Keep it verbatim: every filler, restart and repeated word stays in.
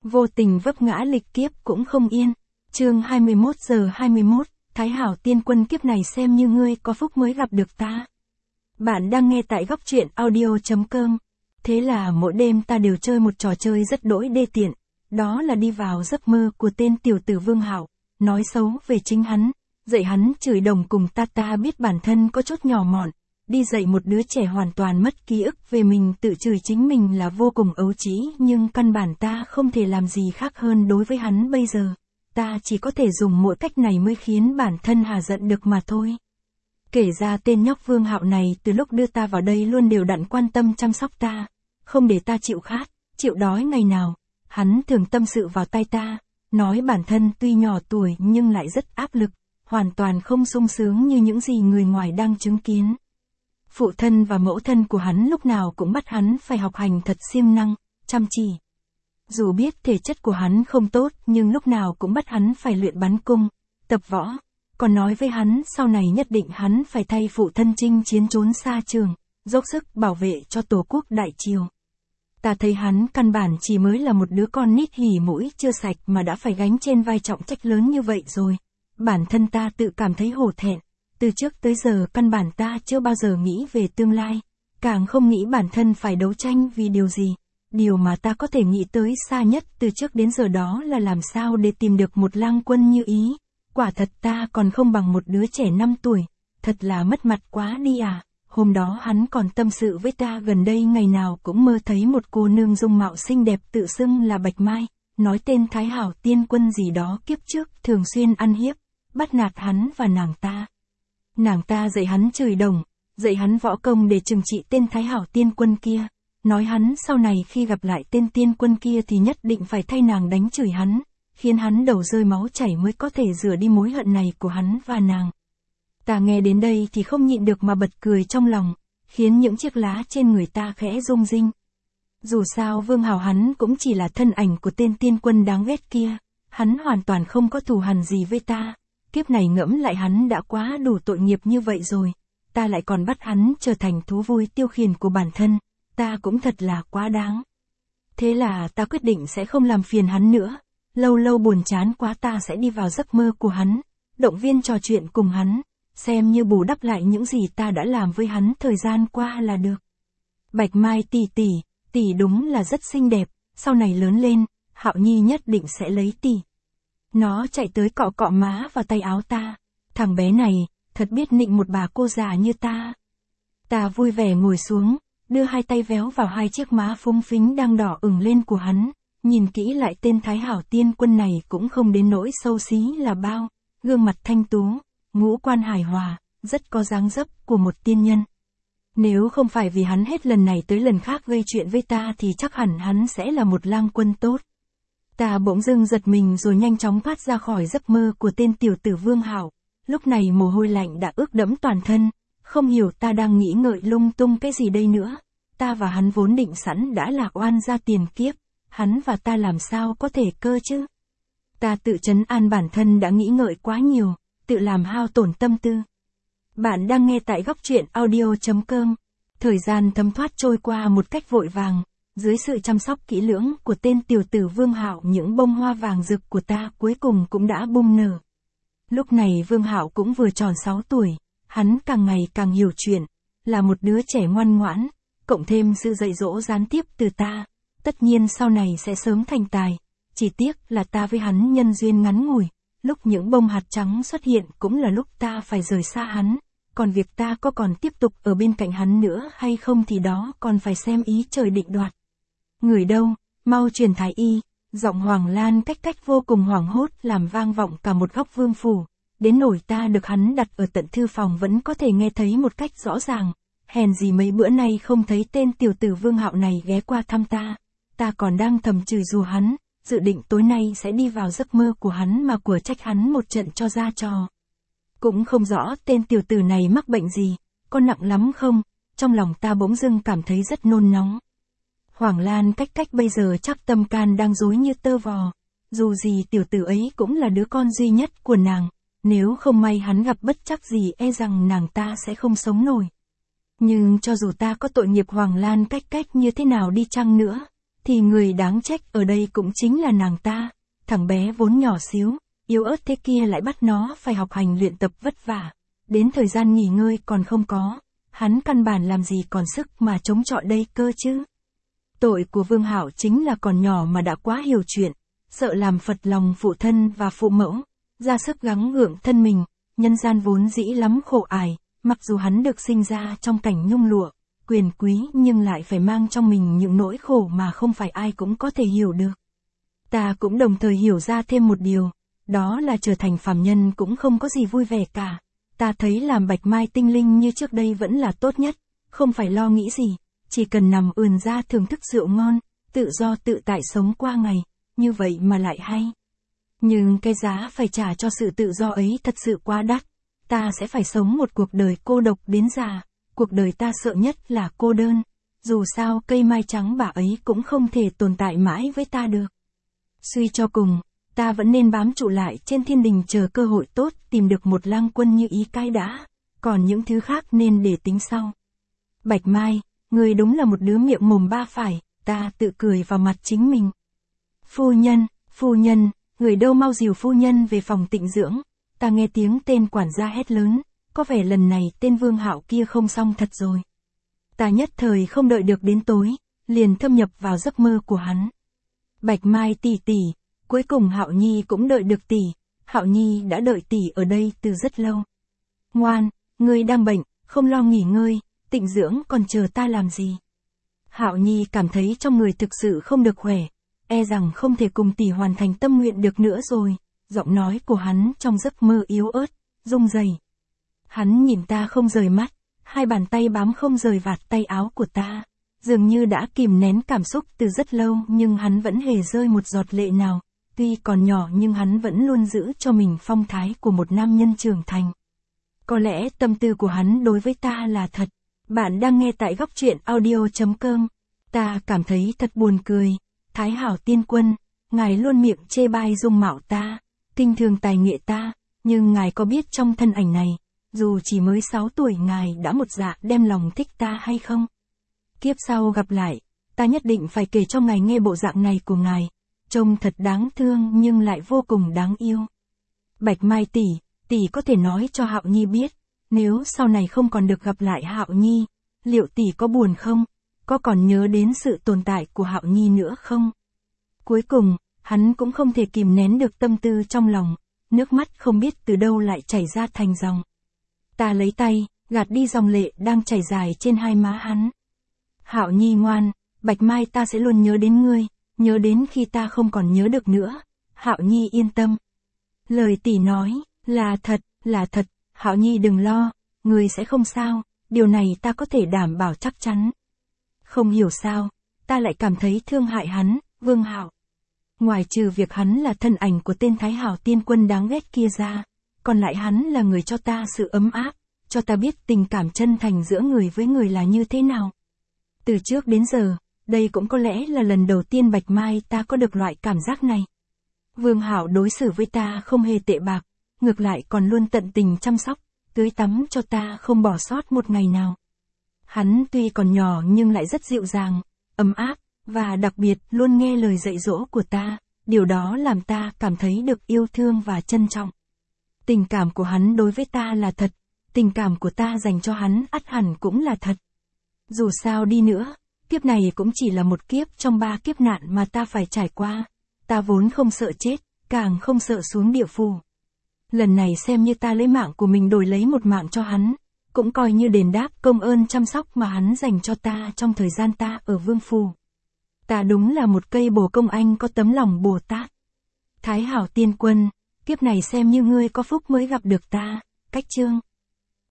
Vô tình vấp ngã lịch kiếp cũng không yên. Chương hai mươi mốt giờ hai mươi mốt, Thái Hảo Tiên Quân kiếp này xem như ngươi có phúc mới gặp được ta. Bạn đang nghe tại góc truyện audio chấm com. Thế là mỗi đêm ta đều chơi một trò chơi rất đỗi đê tiện, đó là đi vào giấc mơ của tên tiểu tử Vương Hạo, nói xấu về chính hắn, dạy hắn chửi đồng cùng ta ta biết bản thân có chút nhỏ mọn, đi dạy một đứa trẻ hoàn toàn mất ký ức về mình tự chửi chính mình là vô cùng ấu trĩ, nhưng căn bản ta không thể làm gì khác hơn đối với hắn bây giờ. Ta chỉ có thể dùng mỗi cách này mới khiến bản thân hà giận được mà thôi. Kể ra tên nhóc Vương Hạo này từ lúc đưa ta vào đây luôn đều đặn quan tâm chăm sóc ta, không để ta chịu khát, chịu đói ngày nào. Hắn thường tâm sự vào tai ta, nói bản thân tuy nhỏ tuổi nhưng lại rất áp lực, hoàn toàn không sung sướng như những gì người ngoài đang chứng kiến. Phụ thân và mẫu thân của hắn lúc nào cũng bắt hắn phải học hành thật siêng năng, chăm chỉ. Dù biết thể chất của hắn không tốt nhưng lúc nào cũng bắt hắn phải luyện bắn cung, tập võ, còn nói với hắn sau này nhất định hắn phải thay phụ thân chinh chiến trốn xa trường, dốc sức bảo vệ cho Tổ quốc Đại Triều. Ta thấy hắn căn bản chỉ mới là một đứa con nít hỉ mũi chưa sạch mà đã phải gánh trên vai trọng trách lớn như vậy rồi. Bản thân ta tự cảm thấy hổ thẹn, từ trước tới giờ căn bản ta chưa bao giờ nghĩ về tương lai, càng không nghĩ bản thân phải đấu tranh vì điều gì. Điều mà ta có thể nghĩ tới xa nhất từ trước đến giờ đó là làm sao để tìm được một lang quân như ý. Quả thật ta còn không bằng một đứa trẻ năm tuổi, thật là mất mặt quá đi à. Hôm đó hắn còn tâm sự với ta gần đây ngày nào cũng mơ thấy một cô nương dung mạo xinh đẹp tự xưng là Bạch Mai, nói tên Thái Hảo Tiên Quân gì đó kiếp trước thường xuyên ăn hiếp, bắt nạt hắn và nàng ta. Nàng ta dạy hắn chửi đồng, dạy hắn võ công để trừng trị tên Thái Hảo Tiên Quân kia, nói hắn sau này khi gặp lại tên tiên quân kia thì nhất định phải thay nàng đánh chửi hắn, khiến hắn đầu rơi máu chảy mới có thể rửa đi mối hận này của hắn và nàng. Ta nghe đến đây thì không nhịn được mà bật cười trong lòng, khiến những chiếc lá trên người ta khẽ rung rinh. Dù sao Vương Hạo hắn cũng chỉ là thân ảnh của tên tiên quân đáng ghét kia, hắn hoàn toàn không có thù hằn gì với ta, kiếp này ngẫm lại hắn đã quá đủ tội nghiệp như vậy rồi, ta lại còn bắt hắn trở thành thú vui tiêu khiển của bản thân, ta cũng thật là quá đáng. Thế là ta quyết định sẽ không làm phiền hắn nữa, lâu lâu buồn chán quá ta sẽ đi vào giấc mơ của hắn, động viên trò chuyện cùng hắn, xem như bù đắp lại những gì ta đã làm với hắn thời gian qua là được. Bạch Mai tỷ tỷ, tỷ đúng là rất xinh đẹp, sau này lớn lên, Hạo Nhi nhất định sẽ lấy tỷ. Nó chạy tới cọ cọ má vào tay áo ta, thằng bé này, thật biết nịnh một bà cô già như ta. Ta vui vẻ ngồi xuống, đưa hai tay véo vào hai chiếc má phúng phính đang đỏ ửng lên của hắn, nhìn kỹ lại tên Thái Hảo Tiên Quân này cũng không đến nỗi xấu xí là bao, gương mặt thanh tú, ngũ quan hài hòa, rất có dáng dấp của một tiên nhân. Nếu không phải vì hắn hết lần này tới lần khác gây chuyện với ta thì chắc hẳn hắn sẽ là một lang quân tốt. Ta bỗng dưng giật mình rồi nhanh chóng thoát ra khỏi giấc mơ của tên tiểu tử Vương Hạo, lúc này mồ hôi lạnh đã ướt đẫm toàn thân, không hiểu ta đang nghĩ ngợi lung tung cái gì đây nữa. Ta và hắn vốn định sẵn đã lạc oan ra tiền kiếp, hắn và ta làm sao có thể cơ chứ. Ta tự trấn an bản thân đã nghĩ ngợi quá nhiều, tự làm hao tổn tâm tư. Bạn đang nghe tại góc truyện audio chấm com. Thời gian thấm thoát trôi qua một cách vội vàng, dưới sự chăm sóc kỹ lưỡng của tên tiểu tử Vương Hạo, những bông hoa vàng rực của ta cuối cùng cũng đã bung nở. Lúc này Vương Hạo cũng vừa tròn sáu tuổi, hắn càng ngày càng hiểu chuyện, là một đứa trẻ ngoan ngoãn, cộng thêm sự dạy dỗ gián tiếp từ ta, tất nhiên sau này sẽ sớm thành tài. Chỉ tiếc là ta với hắn nhân duyên ngắn ngủi, lúc những bông hạt trắng xuất hiện cũng là lúc ta phải rời xa hắn, còn việc ta có còn tiếp tục ở bên cạnh hắn nữa hay không thì đó còn phải xem ý trời định đoạt. Người đâu, mau truyền thái y. Giọng Hoàng Lan cách cách vô cùng hoảng hốt làm vang vọng cả một góc vương phủ, đến nỗi ta được hắn đặt ở tận thư phòng vẫn có thể nghe thấy một cách rõ ràng. Hèn gì mấy bữa nay không thấy tên tiểu tử Vương Hạo này ghé qua thăm ta, ta còn đang thầm chửi rủa hắn, dự định tối nay sẽ đi vào giấc mơ của hắn mà của trách hắn một trận cho ra trò. Cũng không rõ tên tiểu tử này mắc bệnh gì, có nặng lắm không, trong lòng ta bỗng dưng cảm thấy rất nôn nóng. Hoàng Lan cách cách bây giờ chắc tâm can đang rối như tơ vò, dù gì tiểu tử ấy cũng là đứa con duy nhất của nàng, nếu không may hắn gặp bất trắc gì e rằng nàng ta sẽ không sống nổi. Nhưng cho dù ta có tội nghiệp Hoàng Lan cách cách như thế nào đi chăng nữa, thì người đáng trách ở đây cũng chính là nàng ta. Thằng bé vốn nhỏ xíu, yếu ớt thế kia lại bắt nó phải học hành luyện tập vất vả. Đến thời gian nghỉ ngơi còn không có, hắn căn bản làm gì còn sức mà chống chọi đây cơ chứ. Tội của Vương Hạo chính là còn nhỏ mà đã quá hiểu chuyện, sợ làm phật lòng phụ thân và phụ mẫu, ra sức gắng gượng thân mình. Nhân gian vốn dĩ lắm khổ ải, mặc dù hắn được sinh ra trong cảnh nhung lụa, quyền quý nhưng lại phải mang trong mình những nỗi khổ mà không phải ai cũng có thể hiểu được. Ta cũng đồng thời hiểu ra thêm một điều, đó là trở thành phàm nhân cũng không có gì vui vẻ cả. Ta thấy làm bạch mai tinh linh như trước đây vẫn là tốt nhất, không phải lo nghĩ gì, chỉ cần nằm ườn ra thưởng thức rượu ngon, tự do tự tại sống qua ngày, như vậy mà lại hay. Nhưng cái giá phải trả cho sự tự do ấy thật sự quá đắt, ta sẽ phải sống một cuộc đời cô độc đến già, cuộc đời ta sợ nhất là cô đơn, dù sao cây mai trắng bả ấy cũng không thể tồn tại mãi với ta được. Suy cho cùng, ta vẫn nên bám trụ lại trên thiên đình chờ cơ hội tốt tìm được một lang quân như ý cái đã, còn những thứ khác nên để tính sau. Bạch Mai, người đúng là một đứa miệng mồm ba phải, ta tự cười vào mặt chính mình. Phu nhân, phu nhân, người đâu mau dìu phu nhân về phòng tịnh dưỡng. Ta nghe tiếng tên quản gia hét lớn, có vẻ lần này tên Vương Hạo kia không xong thật rồi. Ta nhất thời không đợi được đến tối, liền thâm nhập vào giấc mơ của hắn. Bạch Mai tỷ tỷ, cuối cùng Hạo Nhi cũng đợi được tỷ, Hạo Nhi đã đợi tỷ ở đây từ rất lâu. Ngoan, ngươi đang bệnh, không lo nghỉ ngơi, tịnh dưỡng còn chờ ta làm gì? Hạo Nhi cảm thấy trong người thực sự không được khỏe, e rằng không thể cùng tỷ hoàn thành tâm nguyện được nữa rồi. Giọng nói của hắn trong giấc mơ yếu ớt, rung rẩy. Hắn nhìn ta không rời mắt, hai bàn tay bám không rời vạt tay áo của ta, dường như đã kìm nén cảm xúc từ rất lâu nhưng hắn vẫn hề rơi một giọt lệ nào, tuy còn nhỏ nhưng hắn vẫn luôn giữ cho mình phong thái của một nam nhân trưởng thành. Có lẽ tâm tư của hắn đối với ta là thật. Bạn đang nghe tại góc truyện audio chấm com. Ta cảm thấy thật buồn cười. Thái Hảo Tiên Quân, ngài luôn miệng chê bai dung mạo ta, kinh thường tài nghệ ta, nhưng ngài có biết trong thân ảnh này, dù chỉ mới sáu tuổi ngài đã một dạ đem lòng thích ta hay không? Kiếp sau gặp lại, ta nhất định phải kể cho ngài nghe bộ dạng này của ngài, trông thật đáng thương nhưng lại vô cùng đáng yêu. Bạch Mai tỷ, tỷ có thể nói cho Hạo Nhi biết, nếu sau này không còn được gặp lại Hạo Nhi, liệu tỷ có buồn không? Có còn nhớ đến sự tồn tại của Hạo Nhi nữa không? Cuối cùng, hắn cũng không thể kìm nén được tâm tư trong lòng, nước mắt không biết từ đâu lại chảy ra thành dòng. Ta lấy tay, gạt đi dòng lệ đang chảy dài trên hai má hắn. Hạo Nhi ngoan, Bạch Mai ta sẽ luôn nhớ đến ngươi, nhớ đến khi ta không còn nhớ được nữa. Hạo Nhi yên tâm. Lời tỷ nói, là thật, là thật, Hạo Nhi đừng lo, ngươi sẽ không sao, điều này ta có thể đảm bảo chắc chắn. Không hiểu sao, ta lại cảm thấy thương hại hắn, Vương Hạo. Ngoài trừ việc hắn là thân ảnh của tên Thái Hảo Tiên Quân đáng ghét kia ra, còn lại hắn là người cho ta sự ấm áp, cho ta biết tình cảm chân thành giữa người với người là như thế nào. Từ trước đến giờ, đây cũng có lẽ là lần đầu tiên Bạch Mai ta có được loại cảm giác này. Vương Hạo đối xử với ta không hề tệ bạc, ngược lại còn luôn tận tình chăm sóc, tưới tắm cho ta không bỏ sót một ngày nào. Hắn tuy còn nhỏ nhưng lại rất dịu dàng, ấm áp, và đặc biệt luôn nghe lời dạy dỗ của ta, điều đó làm ta cảm thấy được yêu thương và trân trọng. Tình cảm của hắn đối với ta là thật, tình cảm của ta dành cho hắn ắt hẳn cũng là thật. Dù sao đi nữa, kiếp này cũng chỉ là một kiếp trong ba kiếp nạn mà ta phải trải qua, ta vốn không sợ chết, càng không sợ xuống địa phủ. Lần này xem như ta lấy mạng của mình đổi lấy một mạng cho hắn, cũng coi như đền đáp công ơn chăm sóc mà hắn dành cho ta trong thời gian ta ở Vương Phủ. Ta đúng là một cây bồ công anh có tấm lòng Bồ Tát. Thái Hảo Tiên Quân, kiếp này xem như ngươi có phúc mới gặp được ta. Cách chương